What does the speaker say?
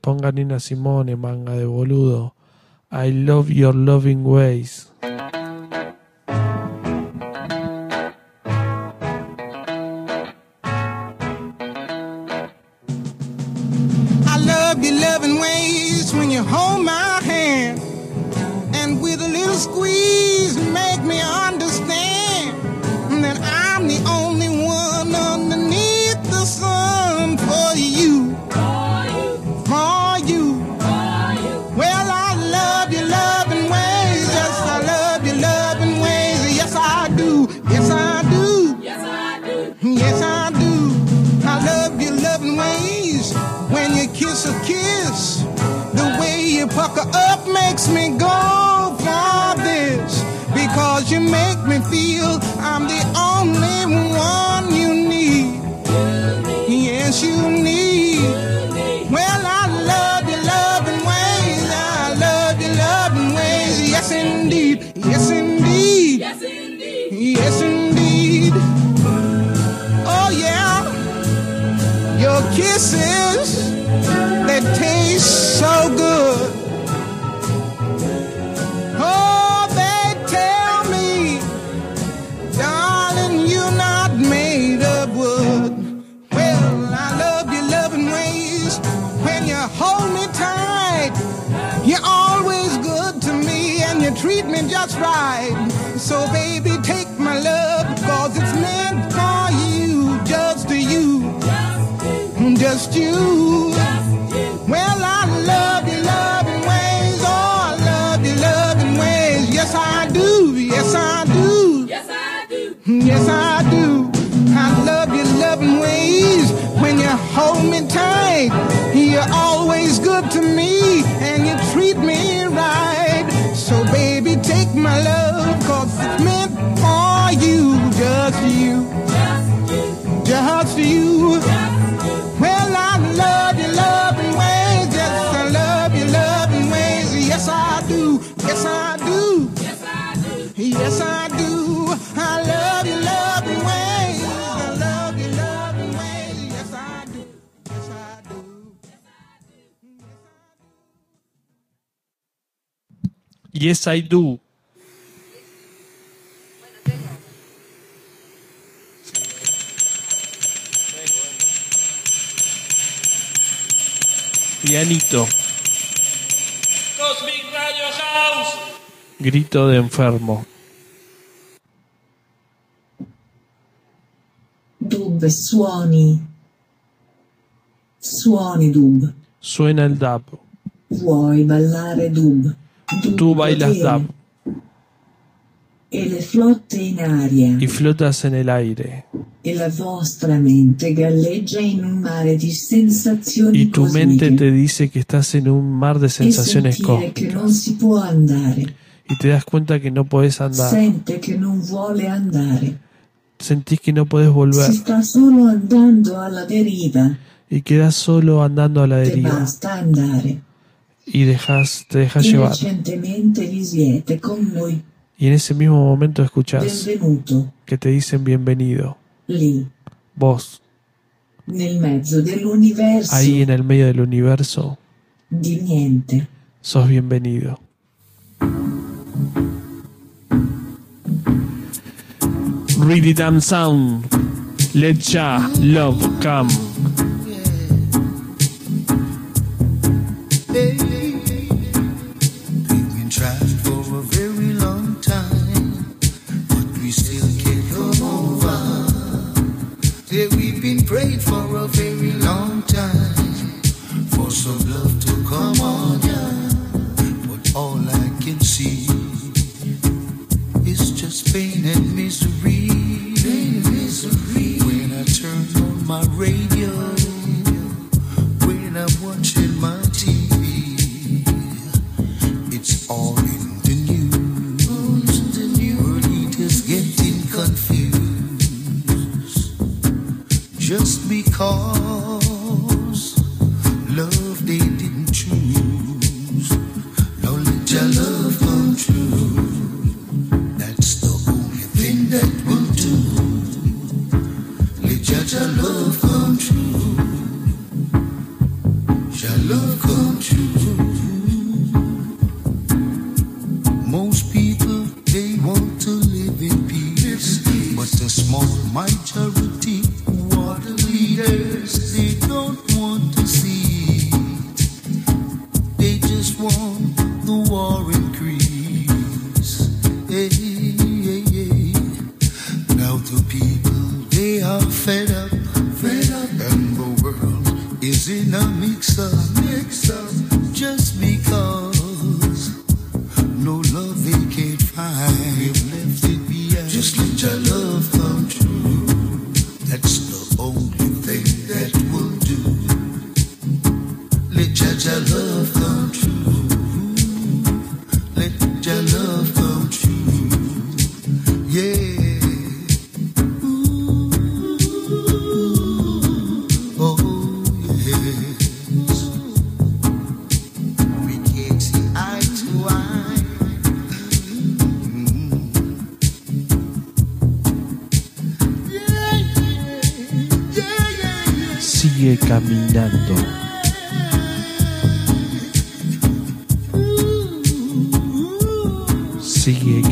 ponga Nina Simone, manga de boludo. I love your loving ways. I love your loving ways when you hold my hand, and with a little squeeze make me understand that I'm the only one underneath the sun for you. For you. Well, I love your loving ways. Yes, I love your loving ways. Yes, I do. Yes, I do. Yes, I do. Yes, I do. I love your loving ways. When you kiss a kiss, the way you pucker up makes me go for this. Because you make me feel I'm the only one you need. Yes, you need. Well, I love your loving ways. I love your loving ways. Yes, indeed. Yes, indeed. Yes, indeed. Yes, indeed. Oh, yeah. Your kisses, they taste so good. Oh, they tell me, darling, you're not made of wood. Well, I love your loving ways. When you hold me tight, you're always good to me and you treat me just right. So, baby, take my love, cause it's meant for you, just you. Just you. Well, I love your loving ways. Oh, I love your loving ways. Yes, I do. Yes, I do. Yes, I do. Yes, I do. I love your loving ways. When you hold me tight, you're always good to me and you treat me right. So, baby, take my love, cause it's meant for you. Just you. Just you. Well, I love your loving ways. Yes, I love your loving ways. Yes, I do. Yes, I do. Yes, I do. Yes, I do. I love your loving ways. I love your loving ways. Yes, I do. Yes, I do. Yes, I do. Pianito. Cosmic Radio House. Grito de enfermo. Dub suoni. Suoni dub. Suena el dub. Vuoi ballare dub? Tú bailas dub. E le flotte in aria. Y flotas en el aire. E la vostra mente galleggia in un mare di sensazioni Y tu cosmiche. mente te dice que estás en un mar de sensaciones E sentire che non si può andare. y te das cuenta que no podés andar. Sente che non vuole andare. Sentís que no podés volver Si sta solo andando alla deriva. y quedás solo andando a la Te deriva basta andare. y te dejas E llevar. recentemente vi siete con noi. Y en ese mismo momento escuchás Benvenuto. que te dicen bienvenido. Lì. Vos, Nel mezzo dell'universo. ahí en el medio del universo, Di niente. sos bienvenido. Really damn sound. Let ya love come. We've been trying for a very long time, but we still can't come over. Yeah, we've been praying for a very long time for some love to come on, yeah. But all I can see is just pain and misery. Pain and misery. When I turn on my radio, when I'm watching my TV, it's all in the news. The world leaders getting confused just because love they didn't choose. Now let your love come true. That's the only thing that will do. Let your love come true. Your love come true. Most people, they want to live in peace, but a small majority who are the leaders, they don't want to see it. They just want the war increase. Hey, hey, hey. Now the people, they are fed up, and the world is in a mix-up, just because no love they can't find. We've left it behind. Just let your love come true. That's the only thing that will do. Let your love come true. Let your love come true. Yeah. Ooh. Oh yes. We can't see eye to eye. Sigue caminando. Sigue